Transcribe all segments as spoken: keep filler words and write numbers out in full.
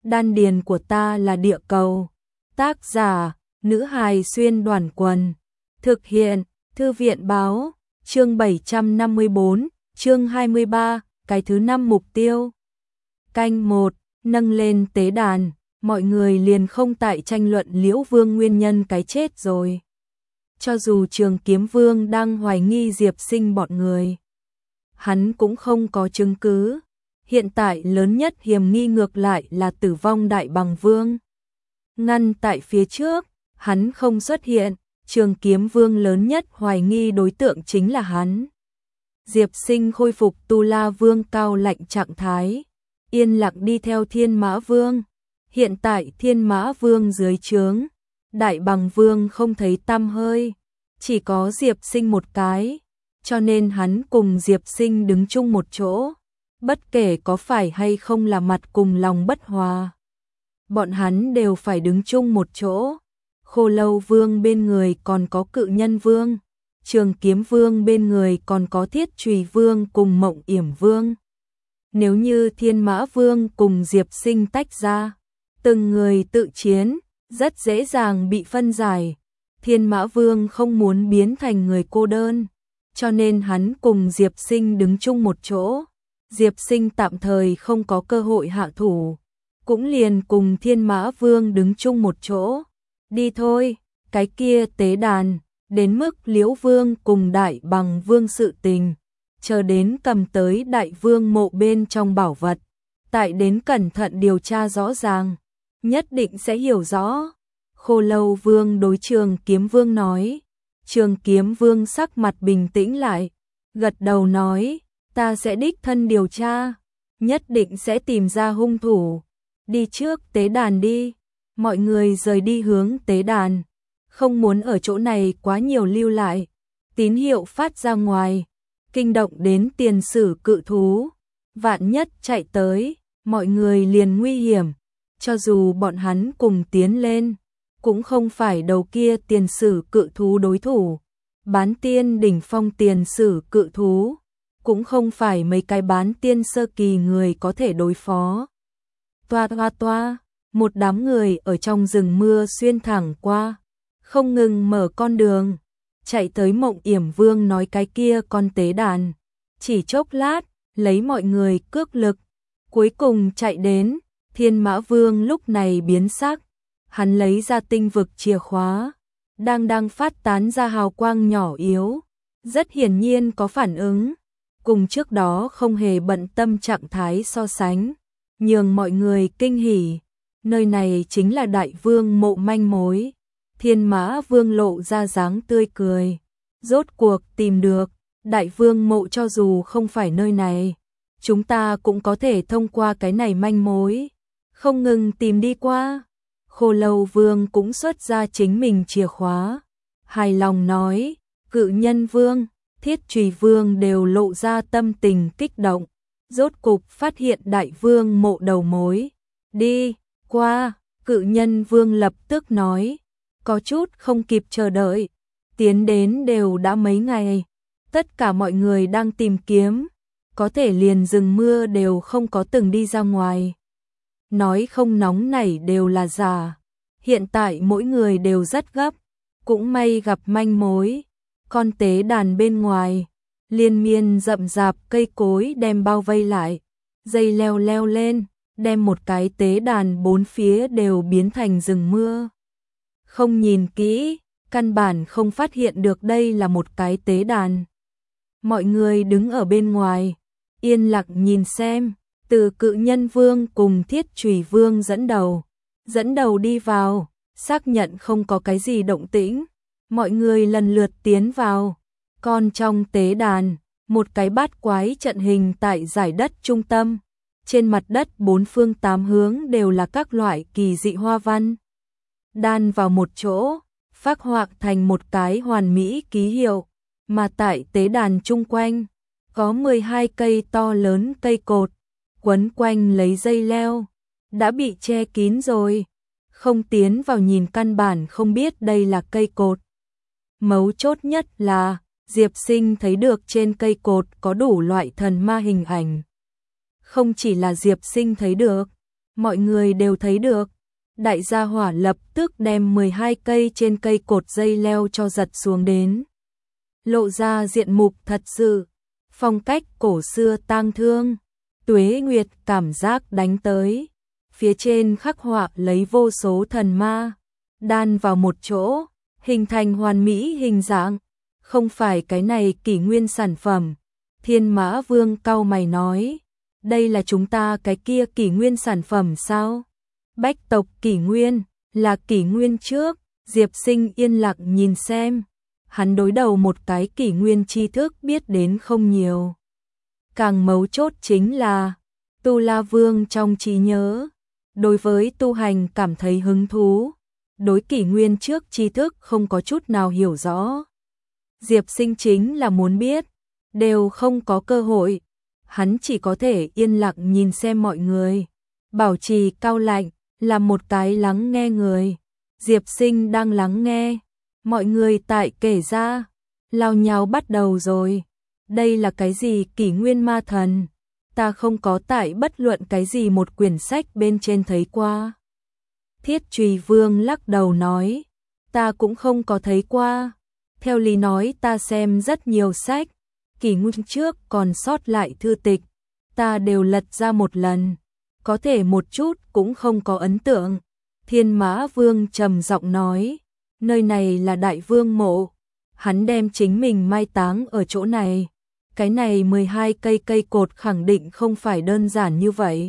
đan điền của ta là địa cầu. Tác giả, nữ hài xuyên đoàn quần. Thực hiện, thư viện báo, chương bảy trăm năm mươi bốn, chương hai mươi ba, cái thứ năm mục tiêu. Canh một, nâng lên tế đàn, mọi người liền không tại tranh luận Liễu Vương nguyên nhân cái chết rồi. Cho dù Trường Kiếm Vương đang hoài nghi Diệp Sinh bọn người, hắn cũng không có chứng cứ. Hiện tại lớn nhất hiểm nghi ngược lại là tử vong Đại Bằng Vương. Ngăn tại phía trước, hắn không xuất hiện, Trường Kiếm Vương lớn nhất hoài nghi đối tượng chính là hắn. Diệp Sinh khôi phục Tu La Vương cao lạnh trạng thái, yên lặng đi theo Thiên Mã Vương. Hiện tại Thiên Mã Vương dưới trướng, Đại Bằng Vương không thấy tăm hơi, chỉ có Diệp Sinh một cái, cho nên hắn cùng Diệp Sinh đứng chung một chỗ, bất kể có phải hay không là mặt cùng lòng bất hòa. Bọn hắn đều phải đứng chung một chỗ. Khô Lâu Vương bên người còn có Cự Nhân Vương, Trường Kiếm Vương bên người còn có Thiết Chùy Vương cùng Mộng Yểm Vương. Nếu như Thiên Mã Vương cùng Diệp Sinh tách ra, từng người tự chiến, rất dễ dàng bị phân giải. Thiên Mã Vương không muốn biến thành người cô đơn, cho nên hắn cùng Diệp Sinh đứng chung một chỗ. Diệp Sinh tạm thời không có cơ hội hạ thủ, cũng liền cùng Thiên Mã Vương đứng chung một chỗ. Đi thôi, cái kia tế đàn, đến mức Liễu Vương cùng Đại Bằng Vương sự tình, chờ đến cầm tới Đại Vương mộ bên trong bảo vật, tại đến cẩn thận điều tra rõ ràng, nhất định sẽ hiểu rõ. Khô Lâu Vương đối Trường Kiếm Vương nói. Trường Kiếm Vương sắc mặt bình tĩnh lại, gật đầu nói, ta sẽ đích thân điều tra, nhất định sẽ tìm ra hung thủ. Đi trước tế đàn đi. Mọi người rời đi hướng tế đàn, không muốn ở chỗ này quá nhiều lưu lại. Tín hiệu phát ra ngoài, kinh động đến Tiền Sử cự thú. Vạn nhất chạy tới, mọi người liền nguy hiểm. Cho dù bọn hắn cùng tiến lên, cũng không phải đầu kia Tiền Sử cự thú đối thủ. Bán tiên đỉnh phong Tiền Sử cự thú, cũng không phải mấy cái bán tiên sơ kỳ người có thể đối phó. Toa toa toa, một đám người ở trong rừng mưa xuyên thẳng qua, không ngừng mở con đường, chạy tới Mộng Yểm Vương nói cái kia con tế đàn. Chỉ chốc lát, lấy mọi người cước lực, cuối cùng chạy đến. Thiên Mã Vương lúc này biến sắc, hắn lấy ra tinh vực chìa khóa, đang đang phát tán ra hào quang nhỏ yếu, rất hiển nhiên có phản ứng, cùng trước đó không hề bận tâm trạng thái so sánh, nhường mọi người kinh hỉ. Nơi này chính là Đại Vương mộ manh mối. Thiên Mã Vương lộ ra dáng tươi cười, rốt cuộc tìm được Đại Vương mộ. Cho dù không phải nơi này, chúng ta cũng có thể thông qua cái này manh mối, không ngừng tìm đi qua. Khô Lâu Vương cũng xuất ra chính mình chìa khóa, hài lòng nói. Cự Nhân Vương, Thiết Chùy Vương đều lộ ra tâm tình kích động, rốt cục phát hiện Đại Vương mộ đầu mối. Đi qua. Cự Nhân Vương lập tức nói, có chút không kịp chờ đợi. Tiến đến đều đã mấy ngày, tất cả mọi người đang tìm kiếm, có thể liền rừng mưa đều không có từng đi ra ngoài. Nói không nóng nảy đều là giả. Hiện tại mỗi người đều rất gấp, cũng may gặp manh mối. Con tế đàn bên ngoài, liên miên rậm rạp cây cối đem bao vây lại, dây leo leo lên, đem một cái tế đàn bốn phía đều biến thành rừng mưa. Không nhìn kỹ, căn bản không phát hiện được đây là một cái tế đàn. Mọi người đứng ở bên ngoài, yên lặng nhìn xem. Từ Cự Nhân Vương cùng Thiết Chùy Vương dẫn đầu, dẫn đầu đi vào, xác nhận không có cái gì động tĩnh. Mọi người lần lượt tiến vào. Còn trong tế đàn, một cái bát quái trận hình tại giải đất trung tâm. Trên mặt đất bốn phương tám hướng đều là các loại kỳ dị hoa văn, đan vào một chỗ, phác họa thành một cái hoàn mỹ ký hiệu. Mà tại tế đàn chung quanh, có mười hai cây to lớn cây cột, quấn quanh lấy dây leo, đã bị che kín rồi. Không tiến vào nhìn căn bản không biết đây là cây cột. Mấu chốt nhất là, Diệp Sinh thấy được trên cây cột có đủ loại thần ma hình ảnh. Không chỉ là Diệp Sinh thấy được, mọi người đều thấy được. Đại gia hỏa lập tức đem mười hai cây trên cây cột dây leo cho giật xuống đến. Lộ ra diện mục thật sự, phong cách cổ xưa tang thương, tuế nguyệt cảm giác đánh tới. Phía trên khắc họa lấy vô số thần ma, đan vào một chỗ, hình thành hoàn mỹ hình dạng. Không phải cái này kỷ nguyên sản phẩm. Thiên Mã Vương cau mày nói, đây là chúng ta cái kia kỷ nguyên sản phẩm sao? Bách tộc kỷ nguyên, là kỷ nguyên trước. Diệp Sinh yên lặng nhìn xem. Hắn đối đầu một cái kỷ nguyên tri thức biết đến không nhiều. Càng mấu chốt chính là, Tu La Vương trong trí nhớ, đối với tu hành cảm thấy hứng thú, đối kỷ nguyên trước tri thức không có chút nào hiểu rõ. Diệp Sinh chính là muốn biết, đều không có cơ hội, hắn chỉ có thể yên lặng nhìn xem mọi người, bảo trì cao lạnh, là một cái lắng nghe người. Diệp Sinh đang lắng nghe, mọi người tại kể ra, lao nháo bắt đầu rồi. Đây là cái gì kỷ nguyên ma thần? Ta không có tại bất luận cái gì một quyển sách bên trên thấy qua. Thiết Trùy Vương lắc đầu nói, ta cũng không có thấy qua. Theo lý nói ta xem rất nhiều sách, kỷ nguyên trước còn sót lại thư tịch, ta đều lật ra một lần, có thể một chút cũng không có ấn tượng. Thiên Mã Vương trầm giọng nói, nơi này là Đại Vương mộ, hắn đem chính mình mai táng ở chỗ này. Cái này mười hai cây cây cột khẳng định không phải đơn giản như vậy.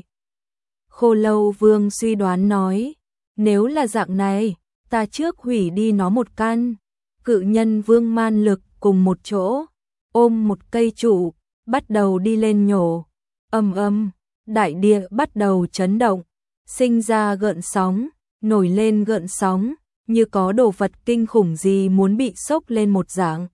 Khô Lâu Vương suy đoán nói, nếu là dạng này, ta trước hủy đi nó một căn. Cự Nhân Vương man lực cùng một chỗ, ôm một cây trụ, bắt đầu đi lên nhổ. Ầm ầm, đại địa bắt đầu chấn động, sinh ra gợn sóng, nổi lên gợn sóng, như có đồ vật kinh khủng gì muốn bị sốc lên một dạng.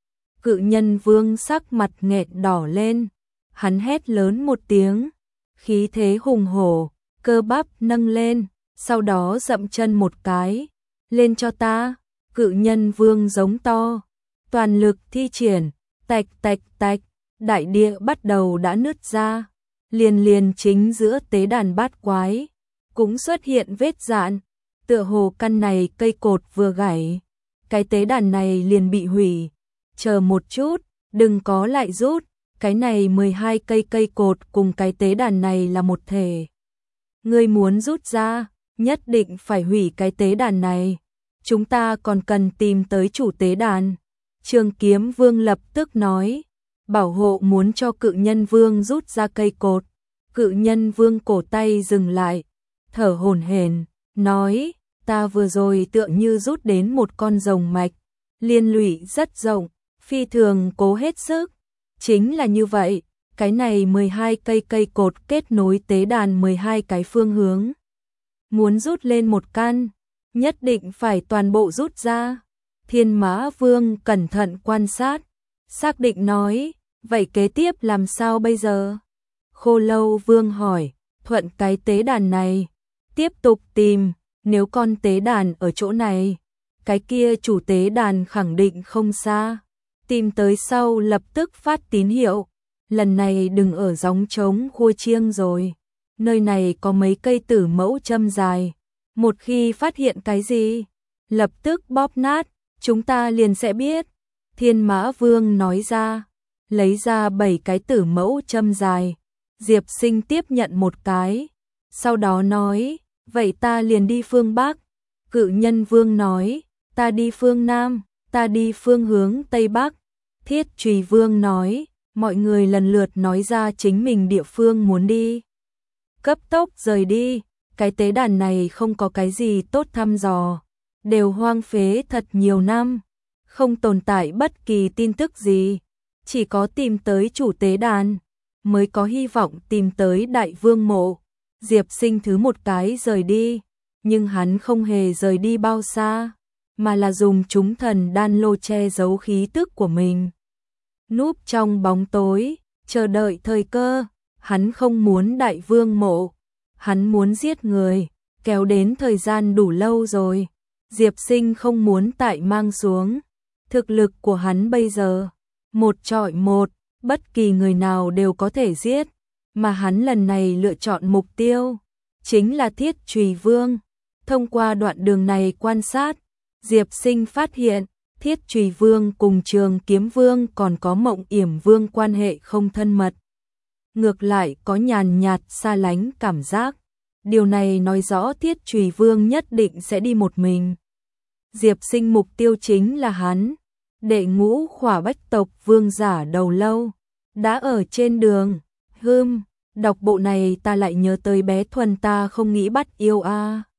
Cự Nhân Vương sắc mặt nghẹt đỏ lên, hắn hét lớn một tiếng, khí thế hùng hổ, cơ bắp nâng lên, sau đó dậm chân một cái, lên cho ta. Cự Nhân Vương giống to, toàn lực thi triển, tạch tạch tạch, đại địa bắt đầu đã nứt ra, liền liền chính giữa tế đàn bát quái, cũng xuất hiện vết dạn, tựa hồ căn này cây cột vừa gãy, cái tế đàn này liền bị hủy. Chờ một chút, đừng có lại rút, cái này mười hai cây cây cột cùng cái tế đàn này là một thể. Ngươi muốn rút ra, nhất định phải hủy cái tế đàn này. Chúng ta còn cần tìm tới chủ tế đàn. Trường Kiếm Vương lập tức nói, bảo hộ muốn cho Cự Nhân Vương rút ra cây cột. Cự Nhân Vương cổ tay dừng lại, thở hổn hển, nói, ta vừa rồi tựa như rút đến một con rồng mạch, liên lụy rất rộng, phi thường cố hết sức. Chính là như vậy, cái này mười hai cây cây cột kết nối tế đàn mười hai cái phương hướng. Muốn rút lên một căn, nhất định phải toàn bộ rút ra. Thiên Mã Vương cẩn thận quan sát, xác định nói, vậy kế tiếp làm sao bây giờ? Khô Lâu Vương hỏi, thuận cái tế đàn này, tiếp tục tìm, nếu con tế đàn ở chỗ này, cái kia chủ tế đàn khẳng định không xa. Tìm tới sau lập tức phát tín hiệu, lần này đừng ở gióng trống khua chiêng rồi. Nơi này có mấy cây tử mẫu châm dài, một khi phát hiện cái gì, lập tức bóp nát, chúng ta liền sẽ biết. Thiên Mã Vương nói ra, lấy ra bảy cái tử mẫu châm dài. Diệp Sinh tiếp nhận một cái, sau đó nói, vậy ta liền đi phương Bắc. Cự Nhân Vương nói, ta đi phương Nam, ta đi phương hướng Tây Bắc. Thiết Trùy Vương nói, mọi người lần lượt nói ra chính mình địa phương muốn đi. Cấp tốc rời đi, cái tế đàn này không có cái gì tốt thăm dò, đều hoang phế thật nhiều năm, không tồn tại bất kỳ tin tức gì, chỉ có tìm tới chủ tế đàn, mới có hy vọng tìm tới Đại Vương mộ. Diệp Sinh thứ một cái rời đi, nhưng hắn không hề rời đi bao xa, mà là dùng chúng thần đan lô che giấu khí tức của mình. Núp trong bóng tối, chờ đợi thời cơ, hắn không muốn Đại Vương mộ, hắn muốn giết người, kéo đến thời gian đủ lâu rồi. Diệp Sinh không muốn tại mang xuống, thực lực của hắn bây giờ, một trọi một, bất kỳ người nào đều có thể giết, mà hắn lần này lựa chọn mục tiêu, chính là Thiết Chùy Vương. Thông qua đoạn đường này quan sát, Diệp Sinh phát hiện, Thiết Chùy Vương cùng Trường Kiếm Vương còn có Mộng Yểm Vương quan hệ không thân mật. Ngược lại có nhàn nhạt xa lánh cảm giác. Điều này nói rõ Thiết Chùy Vương nhất định sẽ đi một mình. Diệp Sinh mục tiêu chính là hắn. Đệ ngũ khỏa bách tộc vương giả đầu lâu. Đã ở trên đường. Hưm, đọc bộ này ta lại nhớ tới bé Thuần ta không nghĩ bắt yêu a.